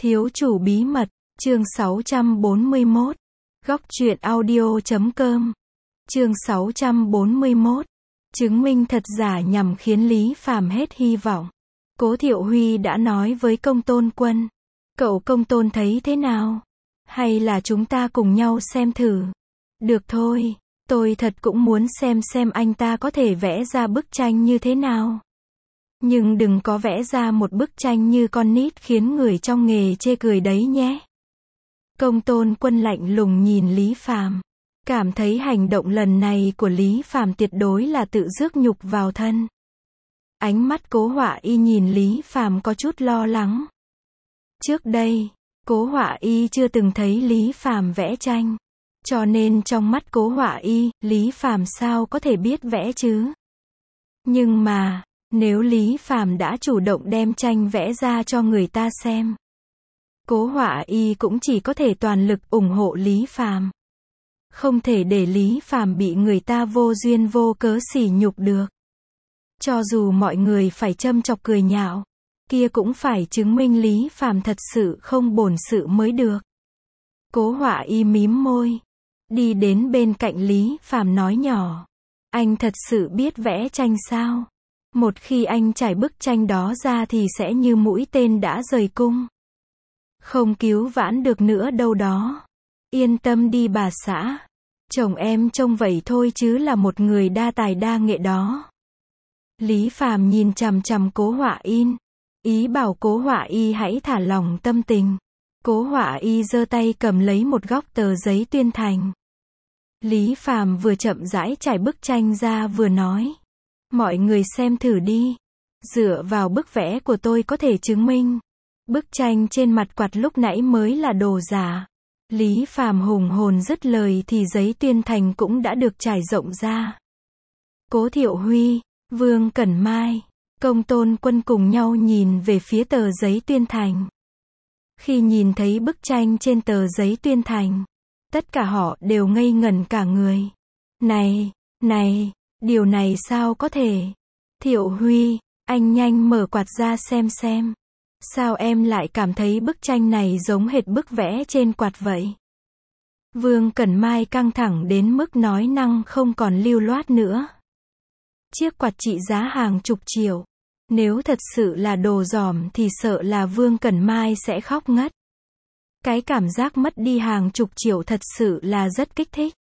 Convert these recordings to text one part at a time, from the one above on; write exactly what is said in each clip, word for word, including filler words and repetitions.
Thiếu chủ bí mật, chương sáu trăm bốn mươi mốt. Góc truyện audio chấm com. Chương sáu trăm bốn mươi mốt. Chứng minh thật giả nhằm khiến Lý Phàm hết hy vọng. Cố Thiệu Huy đã nói với Công Tôn Quân. Cậu Công Tôn thấy thế nào? Hay là chúng ta cùng nhau xem thử? Được thôi, tôi thật cũng muốn xem xem anh ta có thể vẽ ra bức tranh như thế nào. Nhưng đừng có vẽ ra một bức tranh như con nít khiến người trong nghề chê cười đấy nhé. Công Tôn Quân lạnh lùng nhìn Lý Phàm, cảm thấy hành động lần này của Lý Phàm tuyệt đối là tự rước nhục vào thân. Ánh mắt Cố Họa Y nhìn Lý Phàm có chút lo lắng. Trước đây, Cố Họa Y chưa từng thấy Lý Phàm vẽ tranh, cho nên trong mắt Cố Họa Y, Lý Phàm sao có thể biết vẽ chứ? Nhưng mà, nếu Lý Phàm đã chủ động đem tranh vẽ ra cho người ta xem, Cố Họa Y cũng chỉ có thể toàn lực ủng hộ Lý Phàm. Không thể để Lý Phàm bị người ta vô duyên vô cớ sỉ nhục được. Cho dù mọi người phải châm chọc cười nhạo, kia cũng phải chứng minh Lý Phàm thật sự không bổn sự mới được. Cố Họa Y mím môi, đi đến bên cạnh Lý Phàm nói nhỏ, anh thật sự biết vẽ tranh sao? Một khi anh trải bức tranh đó ra thì sẽ như mũi tên đã rời cung. Không cứu vãn được nữa đâu đó. Yên tâm đi bà xã. Chồng em trông vậy thôi chứ là một người đa tài đa nghệ đó. Lý Phàm nhìn chằm chằm Cố Họa Y, ý bảo Cố Họa Y hãy thả lỏng tâm tình. Cố Họa Y giơ tay cầm lấy một góc tờ giấy tuyên thành. Lý Phàm vừa chậm rãi trải bức tranh ra vừa nói, mọi người xem thử đi. Dựa vào bức vẽ của tôi có thể chứng minh, bức tranh trên mặt quạt lúc nãy mới là đồ giả. Lý Phàm hùng hồn dứt lời thì giấy tuyên thành cũng đã được trải rộng ra. Cố Thiệu Huy, Vương Cẩn Mai, Công Tôn Quân cùng nhau nhìn về phía tờ giấy tuyên thành. Khi nhìn thấy bức tranh trên tờ giấy tuyên thành, tất cả họ đều ngây ngẩn cả người. Này, này, điều này sao có thể? Thiệu Huy, anh nhanh mở quạt ra xem xem. Sao em lại cảm thấy bức tranh này giống hệt bức vẽ trên quạt vậy? Vương Cẩn Mai căng thẳng đến mức nói năng không còn lưu loát nữa. Chiếc quạt trị giá hàng chục triệu. Nếu thật sự là đồ dỏm thì sợ là Vương Cẩn Mai sẽ khóc ngất. Cái cảm giác mất đi hàng chục triệu thật sự là rất kích thích.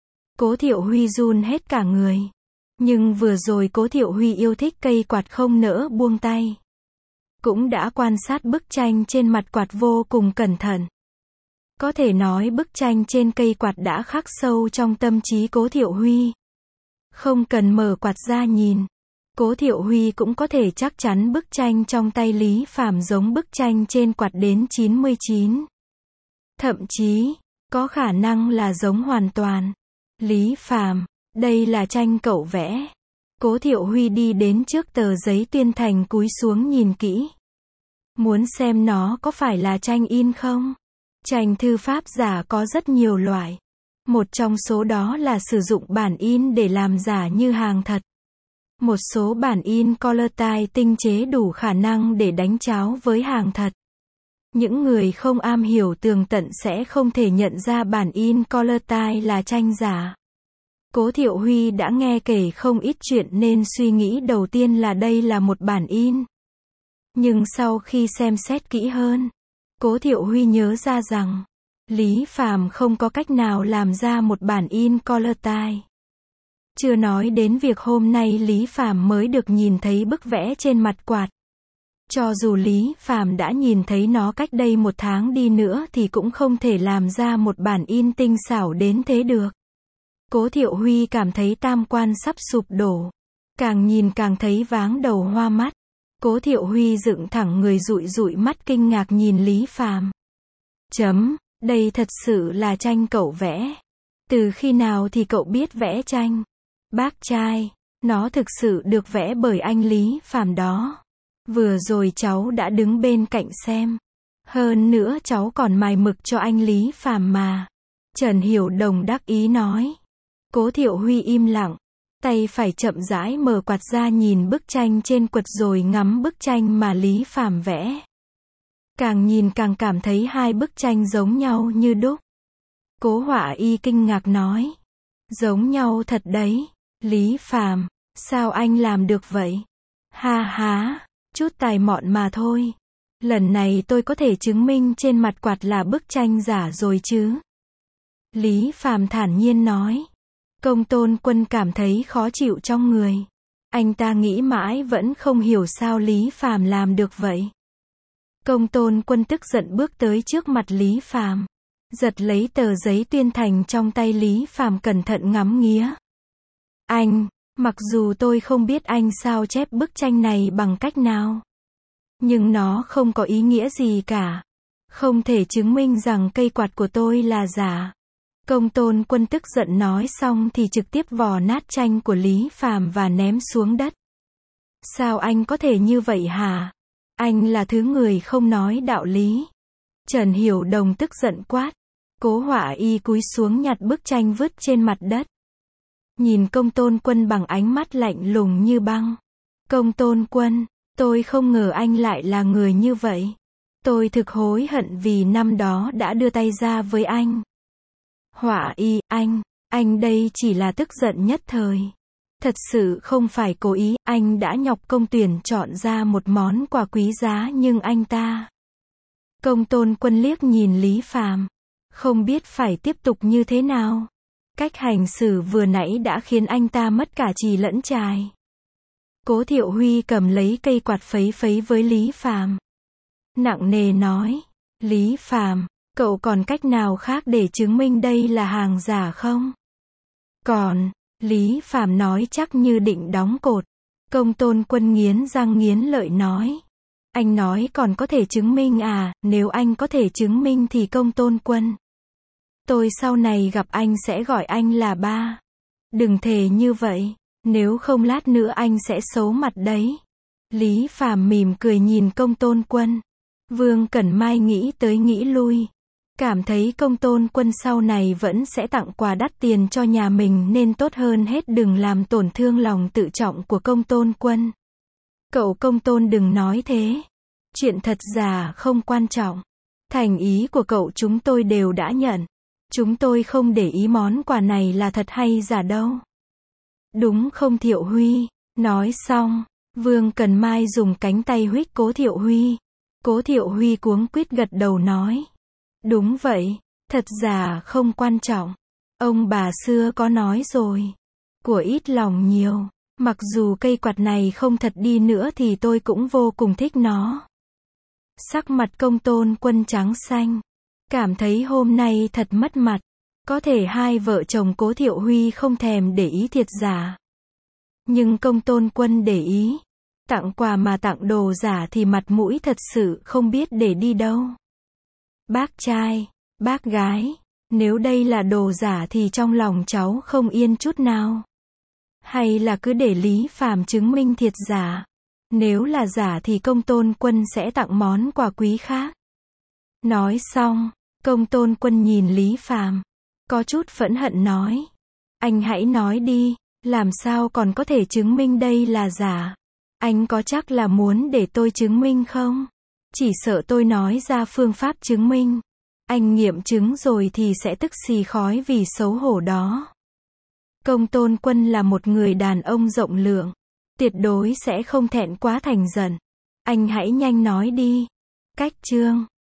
Cố Thiệu Huy run hết cả người. Nhưng vừa rồi Cố Thiệu Huy yêu thích cây quạt không nỡ buông tay. Cũng đã quan sát bức tranh trên mặt quạt vô cùng cẩn thận. Có thể nói bức tranh trên cây quạt đã khắc sâu trong tâm trí Cố Thiệu Huy. Không cần mở quạt ra nhìn, Cố Thiệu Huy cũng có thể chắc chắn bức tranh trong tay Lý Phàm giống bức tranh trên quạt đến chín mươi chín. Thậm chí, có khả năng là giống hoàn toàn. Lý Phàm, đây là tranh cậu vẽ. Cố Thiệu Huy đi đến trước tờ giấy tuyên thành cúi xuống nhìn kỹ. Muốn xem nó có phải là tranh in không? Tranh thư pháp giả có rất nhiều loại. Một trong số đó là sử dụng bản in để làm giả như hàng thật. Một số bản in color type tinh chế đủ khả năng để đánh tráo với hàng thật. Những người không am hiểu tường tận sẽ không thể nhận ra bản in color type là tranh giả. Cố Thiệu Huy đã nghe kể không ít chuyện nên suy nghĩ đầu tiên là đây là một bản in. Nhưng sau khi xem xét kỹ hơn, Cố Thiệu Huy nhớ ra rằng, Lý Phàm không có cách nào làm ra một bản in color type. Chưa nói đến việc hôm nay Lý Phàm mới được nhìn thấy bức vẽ trên mặt quạt. Cho dù Lý Phàm đã nhìn thấy nó cách đây một tháng đi nữa thì cũng không thể làm ra một bản in tinh xảo đến thế được. Cố Thiệu Huy cảm thấy tam quan sắp sụp đổ. Càng nhìn càng thấy váng đầu hoa mắt. Cố Thiệu Huy dựng thẳng người dụi dụi mắt kinh ngạc nhìn Lý Phàm. Chấm, đây thật sự là tranh cậu vẽ. Từ khi nào thì cậu biết vẽ tranh? Bác trai, nó thực sự được vẽ bởi anh Lý Phàm đó. Vừa rồi cháu đã đứng bên cạnh xem. Hơn nữa cháu còn mài mực cho anh Lý Phàm mà. Trần Hiểu Đồng đắc ý nói. Cố Thiệu Huy im lặng, tay phải chậm rãi mở quạt ra nhìn bức tranh trên quạt rồi ngắm bức tranh mà Lý Phàm vẽ. Càng nhìn càng cảm thấy hai bức tranh giống nhau như đúc. Cố Họa Y kinh ngạc nói. Giống nhau thật đấy. Lý Phàm, sao anh làm được vậy? Ha ha, chút tài mọn mà thôi. Lần này tôi có thể chứng minh trên mặt quạt là bức tranh giả rồi chứ? Lý Phàm thản nhiên nói. Công Tôn Quân cảm thấy khó chịu trong người. Anh ta nghĩ mãi vẫn không hiểu sao Lý Phàm làm được vậy. Công Tôn Quân tức giận bước tới trước mặt Lý Phàm, giật lấy tờ giấy tuyên thành trong tay Lý Phàm cẩn thận ngắm nghía. Anh, mặc dù tôi không biết anh sao chép bức tranh này bằng cách nào, nhưng nó không có ý nghĩa gì cả. Không thể chứng minh rằng cây quạt của tôi là giả. Công Tôn Quân tức giận nói xong thì trực tiếp vò nát tranh của Lý Phàm và ném xuống đất. Sao anh có thể như vậy hả? Anh là thứ người không nói đạo lý. Trần Hiểu Đồng tức giận quát. Cố Họa Y cúi xuống nhặt bức tranh vứt trên mặt đất. Nhìn Công Tôn Quân bằng ánh mắt lạnh lùng như băng. Công Tôn Quân, tôi không ngờ anh lại là người như vậy. Tôi thực hối hận vì năm đó đã đưa tay ra với anh. Họa Y, anh, anh đây chỉ là tức giận nhất thời. Thật sự không phải cố ý, anh đã nhọc công tuyển chọn ra một món quà quý giá nhưng anh ta. Công Tôn Quân liếc nhìn Lý Phàm, không biết phải tiếp tục như thế nào. Cách hành xử vừa nãy đã khiến anh ta mất cả trì lẫn trài. Cố Thiệu Huy cầm lấy cây quạt phấy phấy với Lý Phàm, nặng nề nói. Lý Phàm, cậu còn cách nào khác để chứng minh đây là hàng giả không? Còn, Lý Phàm nói chắc như định đóng cột. Công Tôn Quân nghiến răng nghiến lợi nói. Anh nói còn có thể chứng minh à? Nếu anh có thể chứng minh thì Công Tôn Quân, tôi sau này gặp anh sẽ gọi anh là ba. Đừng thề như vậy, nếu không lát nữa anh sẽ xấu mặt đấy. Lý Phàm mỉm cười nhìn Công Tôn Quân. Vương Cẩn Mai nghĩ tới nghĩ lui, cảm thấy Công Tôn Quân sau này vẫn sẽ tặng quà đắt tiền cho nhà mình nên tốt hơn hết đừng làm tổn thương lòng tự trọng của Công Tôn Quân. Cậu Công Tôn đừng nói thế. Chuyện thật giả không quan trọng. Thành ý của cậu chúng tôi đều đã nhận. Chúng tôi không để ý món quà này là thật hay giả đâu. Đúng không Thiệu Huy? Nói xong, Vương Cần Mai dùng cánh tay huých Cố Thiệu Huy. Cố Thiệu Huy cuống quýt gật đầu nói. Đúng vậy, thật giả không quan trọng. Ông bà xưa có nói rồi. Của ít lòng nhiều. Mặc dù cây quạt này không thật đi nữa thì tôi cũng vô cùng thích nó. Sắc mặt Công Tôn Quân trắng xanh. Cảm thấy hôm nay thật mất mặt. Có thể hai vợ chồng Cố Thiệu Huy không thèm để ý thiệt giả. Nhưng Công Tôn Quân để ý. Tặng quà mà tặng đồ giả thì mặt mũi thật sự không biết để đi đâu. Bác trai, bác gái, nếu đây là đồ giả thì trong lòng cháu không yên chút nào. Hay là cứ để Lý Phàm chứng minh thiệt giả. Nếu là giả thì Công Tôn Quân sẽ tặng món quà quý khác. Nói xong, Công Tôn Quân nhìn Lý Phàm, có chút phẫn hận nói. Anh hãy nói đi, làm sao còn có thể chứng minh đây là giả? Anh có chắc là muốn để tôi chứng minh không? Chỉ sợ tôi nói ra phương pháp chứng minh. Anh nghiệm chứng rồi thì sẽ tức xì khói vì xấu hổ đó. Công Tôn Quân là một người đàn ông rộng lượng. Tuyệt đối sẽ không thẹn quá thành giận. Anh hãy nhanh nói đi. Cách chương